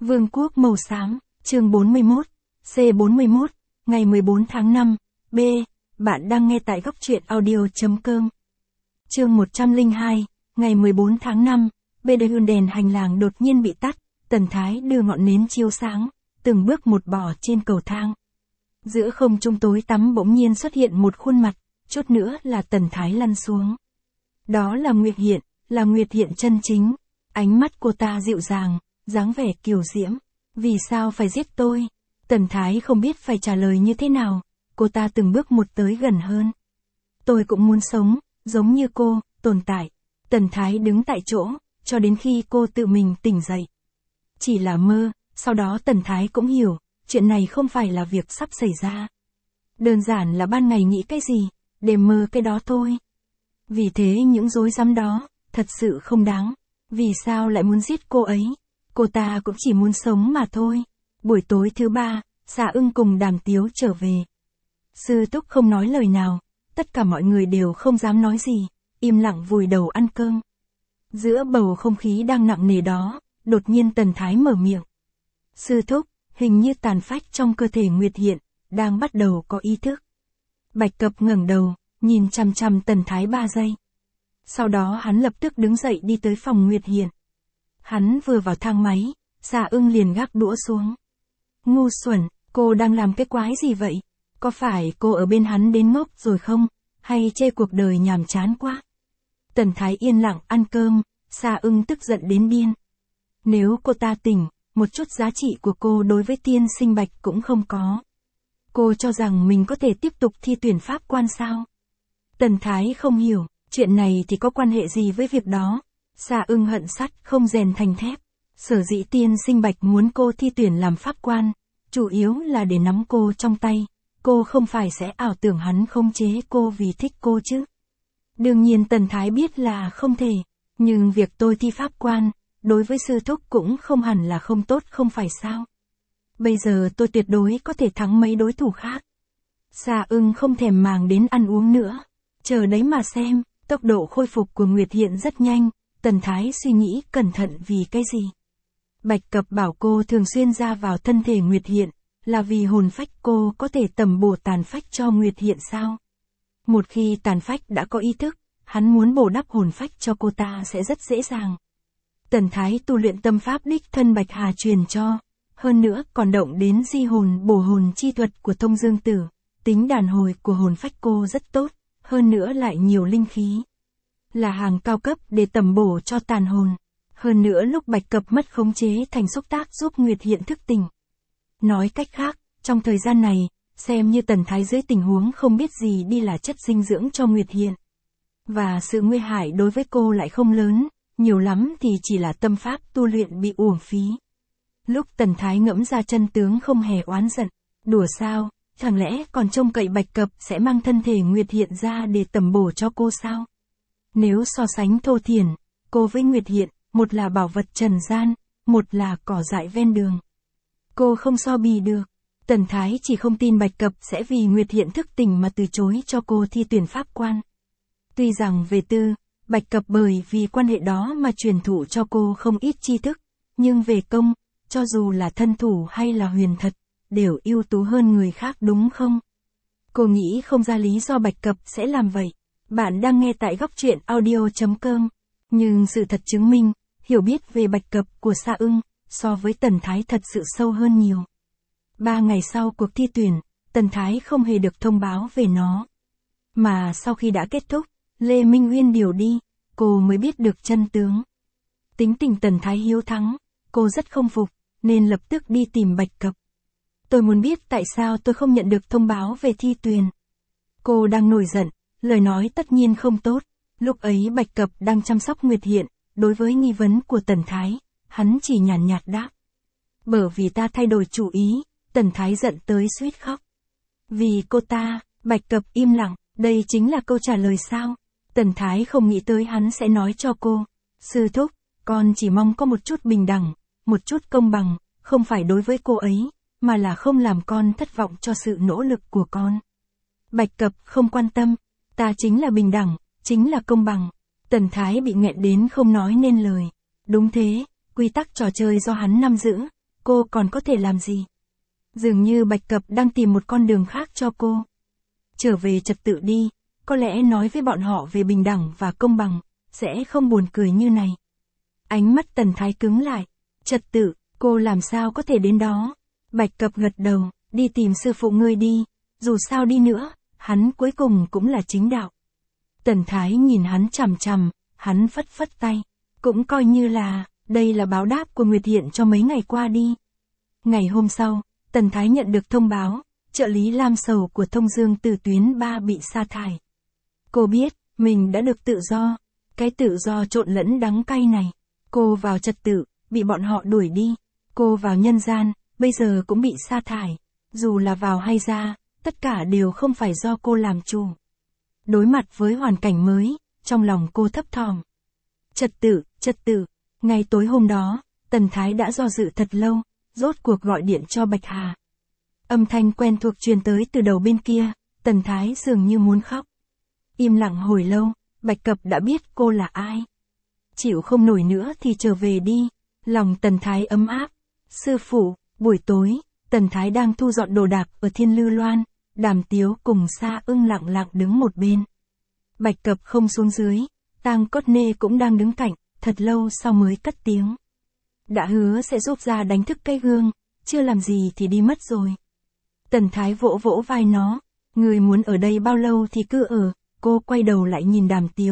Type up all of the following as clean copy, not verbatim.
Vương quốc màu xám, chương 41, C41, ngày 14 tháng 5, B. Bạn đang nghe tại góc truyện audio.com. Chương 102, ngày 14 tháng 5, B. Đèn hành lang đột nhiên bị tắt, Tần Thái đưa ngọn nến chiếu sáng, từng bước một bỏ trên cầu thang. Giữa không trung tối tăm bỗng nhiên xuất hiện một khuôn mặt, chút nữa là Tần Thái lăn xuống. Đó là Nguyệt Hiện chân chính. Ánh mắt cô ta dịu dàng, dáng vẻ kiều diễm. Vì sao phải giết tôi? Tần Thái không biết phải trả lời như thế nào, cô ta từng bước một tới gần hơn. Tôi cũng muốn sống, giống như cô, tồn tại. Tần Thái đứng tại chỗ, cho đến khi cô tự mình tỉnh dậy. Chỉ là mơ, sau đó Tần Thái cũng hiểu, chuyện này không phải là việc sắp xảy ra. Đơn giản là ban ngày nghĩ cái gì, để mơ cái đó thôi. Vì thế những rối rắm đó, thật sự không đáng. Vì sao lại muốn giết cô ấy? Cô ta cũng chỉ muốn sống mà thôi. Buổi tối thứ ba, Xà Ưng cùng Đàm Tiếu trở về. Sư Túc không nói lời nào, tất cả mọi người đều không dám nói gì, im lặng vùi đầu ăn cơm. Giữa bầu không khí đang nặng nề đó, đột nhiên Tần Thái mở miệng. Sư Thúc, hình như tàn phách trong cơ thể Nguyệt Hiện, đang bắt đầu có ý thức. Bạch Cập ngẩng đầu, nhìn chằm chằm Tần Thái 3 giây. Sau đó hắn lập tức đứng dậy đi tới phòng Nguyệt Hiện. Hắn vừa vào thang máy, Xà Ưng liền gác đũa xuống. Ngu xuẩn, cô đang làm cái quái gì vậy? Có phải cô ở bên hắn đến ngốc rồi không? Hay chê cuộc đời nhàm chán quá? Tần Thái yên lặng ăn cơm, Xà Ưng tức giận đến điên. Nếu cô ta tỉnh, một chút giá trị của cô đối với tiên sinh Bạch cũng không có. Cô cho rằng mình có thể tiếp tục thi tuyển pháp quan sao? Tần Thái không hiểu, chuyện này thì có quan hệ gì với việc đó? Xà Ưng hận sắt không rèn thành thép. Sở dĩ tiên sinh Bạch muốn cô thi tuyển làm pháp quan, chủ yếu là để nắm cô trong tay. Cô không phải sẽ ảo tưởng hắn khống chế cô vì thích cô chứ. Đương nhiên Tần Thái biết là không thể, nhưng việc tôi thi pháp quan, đối với sư thúc cũng không hẳn là không tốt không phải sao. Bây giờ tôi tuyệt đối có thể thắng mấy đối thủ khác. Xà Ưng không thèm màng đến ăn uống nữa. Chờ đấy mà xem, tốc độ khôi phục của Nguyệt Hiện rất nhanh, Tần Thái suy nghĩ cẩn thận vì cái gì. Bạch Cập bảo cô thường xuyên ra vào thân thể Nguyệt Hiện, là vì hồn phách cô có thể tầm bổ tàn phách cho Nguyệt Hiện sao? Một khi tàn phách đã có ý thức, hắn muốn bổ đắp hồn phách cho cô ta sẽ rất dễ dàng. Tần Thái tu luyện tâm pháp đích thân Bạch Hà truyền cho, hơn nữa còn động đến di hồn bổ hồn chi thuật của Thông Dương Tử, tính đàn hồi của hồn phách cô rất tốt, hơn nữa lại nhiều linh khí. Là hàng cao cấp để tầm bổ cho tàn hồn. Hơn nữa lúc Bạch Cập mất khống chế thành xúc tác giúp Nguyệt Hiện thức tỉnh. Nói cách khác, trong thời gian này, xem như Tần Thái dưới tình huống không biết gì đi là chất dinh dưỡng cho Nguyệt Hiện. Và sự nguy hại đối với cô lại không lớn, nhiều lắm thì chỉ là tâm pháp tu luyện bị uổng phí. Lúc Tần Thái ngẫm ra chân tướng không hề oán giận, đùa sao, chẳng lẽ còn trông cậy Bạch Cập sẽ mang thân thể Nguyệt Hiện ra để tầm bổ cho cô sao? Nếu so sánh thô thiển, cô với Nguyệt Hiện, một là bảo vật trần gian, một là cỏ dại ven đường. Cô không so bì được. Tần Thái chỉ không tin Bạch Cập sẽ vì Nguyệt Hiện thức tỉnh mà từ chối cho cô thi tuyển pháp quan. Tuy rằng về tư, Bạch Cập bởi vì quan hệ đó mà truyền thụ cho cô không ít tri thức, nhưng về công, cho dù là thân thủ hay là huyền thật, đều ưu tú hơn người khác đúng không? Cô nghĩ không ra lý do Bạch Cập sẽ làm vậy. Bạn đang nghe tại góc truyện audio.com. Nhưng sự thật chứng minh, hiểu biết về Bạch Cập của Xà Ưng, so với Tần Thái thật sự sâu hơn nhiều. 3 ngày sau cuộc thi tuyển, Tần Thái không hề được thông báo về nó. Mà sau khi đã kết thúc, Lê Minh Uyên điều đi, cô mới biết được chân tướng. Tính tình Tần Thái hiếu thắng, cô rất không phục, nên lập tức đi tìm Bạch Cập. Tôi muốn biết tại sao tôi không nhận được thông báo về thi tuyển. Cô đang nổi giận, lời nói tất nhiên không tốt. Lúc ấy Bạch Cập đang chăm sóc Nguyệt Hiện, đối với nghi vấn của Tần Thái, hắn chỉ nhàn nhạt đáp. Bởi vì ta thay đổi chủ ý, Tần Thái giận tới suýt khóc. Vì cô ta, Bạch Cập im lặng, đây chính là câu trả lời sao? Tần Thái không nghĩ tới hắn sẽ nói cho cô. Sư thúc, con chỉ mong có một chút bình đẳng, một chút công bằng, không phải đối với cô ấy, mà là không làm con thất vọng cho sự nỗ lực của con. Bạch Cập không quan tâm, ta chính là bình đẳng, chính là công bằng. Tần Thái bị nghẹn đến không nói nên lời. Đúng thế, quy tắc trò chơi do hắn nắm giữ, cô còn có thể làm gì? Dường như Bạch Cập đang tìm một con đường khác cho cô. Trở về trật tự đi, có lẽ nói với bọn họ về bình đẳng và công bằng, sẽ không buồn cười như này. Ánh mắt Tần Thái cứng lại. Trật tự, cô làm sao có thể đến đó? Bạch Cập gật đầu, đi tìm sư phụ ngươi đi, dù sao đi nữa, hắn cuối cùng cũng là chính đạo. Tần Thái nhìn hắn chằm chằm, hắn phất phất tay, cũng coi như là, đây là báo đáp của Nguyệt Hiện cho mấy ngày qua đi. Ngày hôm sau, Tần Thái nhận được thông báo, trợ lý Lam Sầu của Thông Dương từ tuyến 3 bị sa thải. Cô biết, mình đã được tự do, cái tự do trộn lẫn đắng cay này. Cô vào trật tự, bị bọn họ đuổi đi. Cô vào nhân gian, bây giờ cũng bị sa thải. Dù là vào hay ra, tất cả đều không phải do cô làm chủ. Đối mặt với hoàn cảnh mới, trong lòng cô thấp thỏm. Trật tự, ngày tối hôm đó, Tần Thái đã do dự thật lâu, rốt cuộc gọi điện cho Bạch Hà. Âm thanh quen thuộc truyền tới từ đầu bên kia, Tần Thái dường như muốn khóc. Im lặng hồi lâu, Bạch Cập đã biết cô là ai. Chịu không nổi nữa thì trở về đi, lòng Tần Thái ấm áp. Sư phụ, buổi tối, Tần Thái đang thu dọn đồ đạc ở Thiên Lư Loan, Đàm Tiếu cùng Sa Ưng lặng lặng đứng một bên. Bạch Cập không xuống dưới, Tang Cốt Nê cũng đang đứng cạnh, thật lâu sau mới cất tiếng. Đã hứa sẽ giúp ra đánh thức cái gương, chưa làm gì thì đi mất rồi. Tần Thái vỗ vỗ vai nó, người muốn ở đây bao lâu thì cứ ở. Cô quay đầu lại nhìn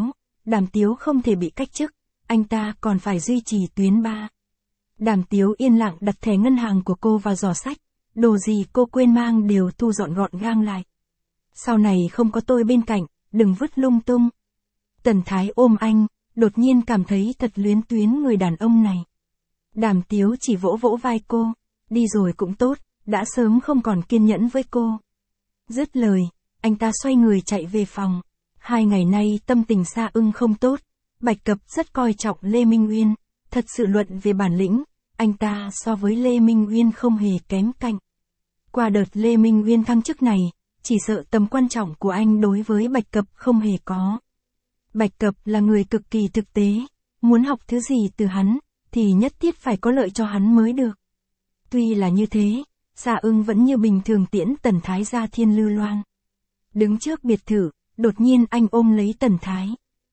Đàm Tiếu không thể bị cách chức, anh ta còn phải duy trì tuyến 3. Đàm Tiếu yên lặng đặt thẻ ngân hàng của cô vào giỏ sách, đồ gì cô quên mang đều thu dọn gọn gàng lại. Sau này không có tôi bên cạnh, đừng vứt lung tung. Tần Thái ôm anh, đột nhiên cảm thấy thật luyến tuyến người đàn ông này. Đàm Tiếu chỉ vỗ vỗ vai cô, đi rồi cũng tốt, đã sớm không còn kiên nhẫn với cô. Dứt lời, anh ta xoay người chạy về phòng. 2 ngày nay tâm tình Sa Ưng không tốt, Bạch Cập rất coi trọng Lê Minh Uyên, thật sự luận về bản lĩnh, anh ta so với Lê Minh Uyên không hề kém cạnh. Qua đợt Lê Minh Uyên thăng chức này, chỉ sợ tầm quan trọng của anh đối với Bạch Cập không hề có. Bạch Cập là người cực kỳ thực tế, muốn học thứ gì từ hắn, thì nhất thiết phải có lợi cho hắn mới được. Tuy là như thế, Sa Ưng vẫn như bình thường tiễn Tần Thái ra Thiên Lư Loan. Đứng trước biệt thự, đột nhiên anh ôm lấy Tần Thái.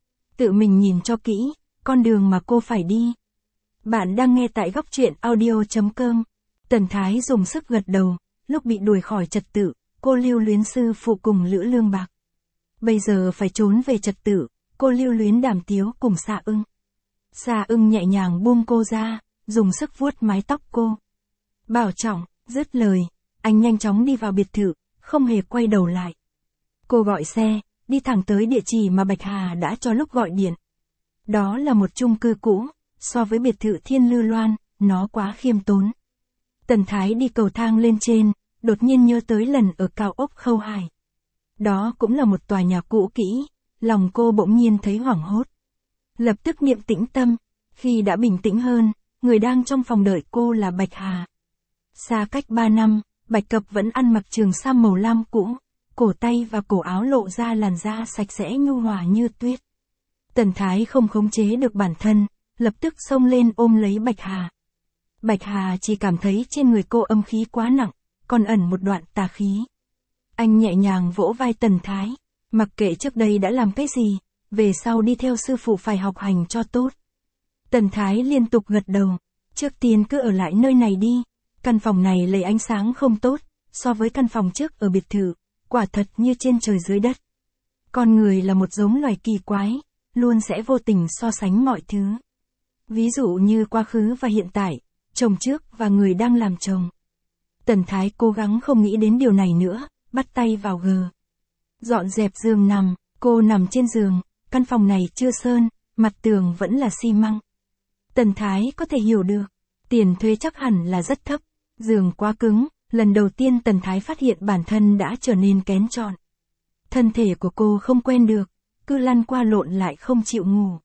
Tự mình nhìn cho kỹ, con đường mà cô phải đi. Bạn đang nghe tại góc truyện audio.com. Tần Thái dùng sức gật đầu, lúc bị đuổi khỏi trật tự, cô lưu luyến sư phụ cùng Lữ Lương Bạc. Bây giờ phải trốn về trật tự, cô lưu luyến Đàm Tiếu cùng Sa Ưng. Sa Ưng nhẹ nhàng buông cô ra, dùng sức vuốt mái tóc cô. Bảo trọng, dứt lời, anh nhanh chóng đi vào biệt thự, không hề quay đầu lại. Cô gọi xe, đi thẳng tới địa chỉ mà Bạch Hà đã cho lúc gọi điện. Đó là một chung cư cũ, so với biệt thự Thiên Lư Loan, nó quá khiêm tốn. Tần Thái đi cầu thang lên trên, đột nhiên nhớ tới lần ở cao ốc Khâu Hải. Đó cũng là một tòa nhà cũ kỹ, lòng cô bỗng nhiên thấy hoảng hốt. Lập tức niệm tĩnh tâm, khi đã bình tĩnh hơn, người đang trong phòng đợi cô là Bạch Hà. Xa cách 3 năm, Bạch Cập vẫn ăn mặc trường sam màu lam cũ, cổ tay và cổ áo lộ ra làn da sạch sẽ nhu hòa như tuyết. Tần Thái không khống chế được bản thân, lập tức xông lên ôm lấy Bạch Hà. Bạch Hà chỉ cảm thấy trên người cô âm khí quá nặng, còn ẩn một đoạn tà khí. Anh nhẹ nhàng vỗ vai Tần Thái, mặc kệ trước đây đã làm cái gì, về sau đi theo sư phụ phải học hành cho tốt. Tần Thái liên tục gật đầu, trước tiên cứ ở lại nơi này đi, căn phòng này lấy ánh sáng không tốt, so với căn phòng trước ở biệt thự, quả thật như trên trời dưới đất. Con người là một giống loài kỳ quái, luôn sẽ vô tình so sánh mọi thứ. Ví dụ như quá khứ và hiện tại, chồng trước và người đang làm chồng. Tần Thái cố gắng không nghĩ đến điều này nữa, bắt tay vào gờ. Dọn dẹp giường nằm, cô nằm trên giường, căn phòng này chưa sơn, mặt tường vẫn là xi măng. Tần Thái có thể hiểu được, tiền thuê chắc hẳn là rất thấp, giường quá cứng, lần đầu tiên Tần Thái phát hiện bản thân đã trở nên kén chọn. Thân thể của cô không quen được, cứ lăn qua lộn lại không chịu ngủ.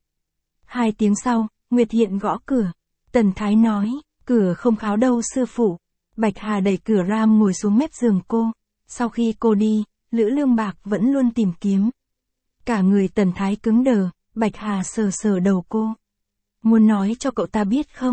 2 tiếng sau, Nguyệt Hiện gõ cửa. Tần Thái nói, cửa không kháo đâu sư phụ. Bạch Hà đẩy cửa ra ngồi xuống mép giường cô. Sau khi cô đi, Lữ Lương Bạc vẫn luôn tìm kiếm. Cả người Tần Thái cứng đờ, Bạch Hà sờ sờ đầu cô. Muốn nói cho cậu ta biết không?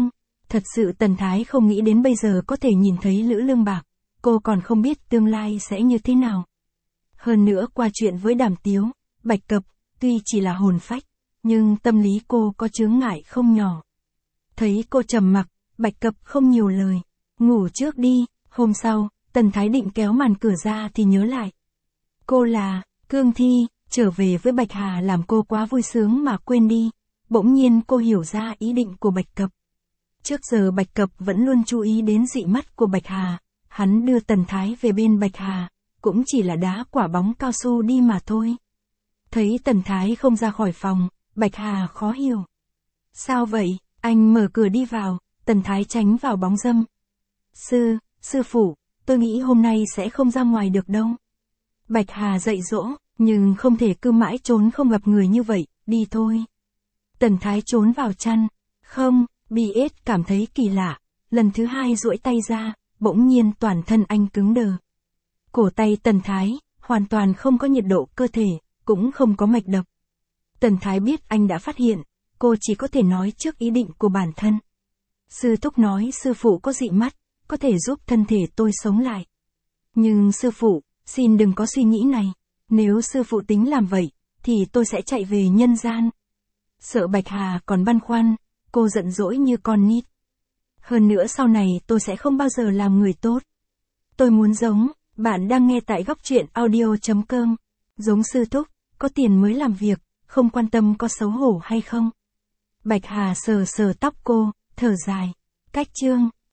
Thật sự Tần Thái không nghĩ đến bây giờ có thể nhìn thấy Lữ Lương Bạc, cô còn không biết tương lai sẽ như thế nào. Hơn nữa qua chuyện với Đàm Tiếu, Bạch Cập, tuy chỉ là hồn phách, nhưng tâm lý cô có chướng ngại không nhỏ. Thấy cô trầm mặc, Bạch Cập không nhiều lời. Ngủ trước đi, hôm sau, Tần Thái định kéo màn cửa ra thì nhớ lại. Cô là Cương Thi, trở về với Bạch Hà làm cô quá vui sướng mà quên đi. Bỗng nhiên cô hiểu ra ý định của Bạch Cập. Trước giờ Bạch Cập vẫn luôn chú ý đến dị mắt của Bạch Hà, hắn đưa Tần Thái về bên Bạch Hà, cũng chỉ là đá quả bóng cao su đi mà thôi. Thấy Tần Thái không ra khỏi phòng, Bạch Hà khó hiểu. Sao vậy? Anh mở cửa đi vào, Tần Thái tránh vào bóng râm. Sư phụ, tôi nghĩ hôm nay sẽ không ra ngoài được đâu. Bạch Hà dạy dỗ, nhưng không thể cứ mãi trốn không gặp người như vậy, đi thôi. Tần Thái trốn vào chăn. Không, B.S cảm thấy kỳ lạ, lần thứ hai duỗi tay ra, bỗng nhiên toàn thân anh cứng đờ. Cổ tay Tần Thái, hoàn toàn không có nhiệt độ cơ thể, cũng không có mạch đập. Tần Thái biết anh đã phát hiện, cô chỉ có thể nói trước ý định của bản thân. Sư thúc nói sư phụ có dị mắt, có thể giúp thân thể tôi sống lại. Nhưng sư phụ, xin đừng có suy nghĩ này, nếu sư phụ tính làm vậy, thì tôi sẽ chạy về nhân gian. Sợ Bạch Hà còn băn khoăn, cô giận dỗi như con nít. Hơn nữa sau này tôi sẽ không bao giờ làm người tốt. Tôi muốn giống, bạn đang nghe tại góc truyện audio.com. Giống sư thúc, có tiền mới làm việc, không quan tâm có xấu hổ hay không. Bạch Hà sờ sờ tóc cô, thở dài. Cách chương.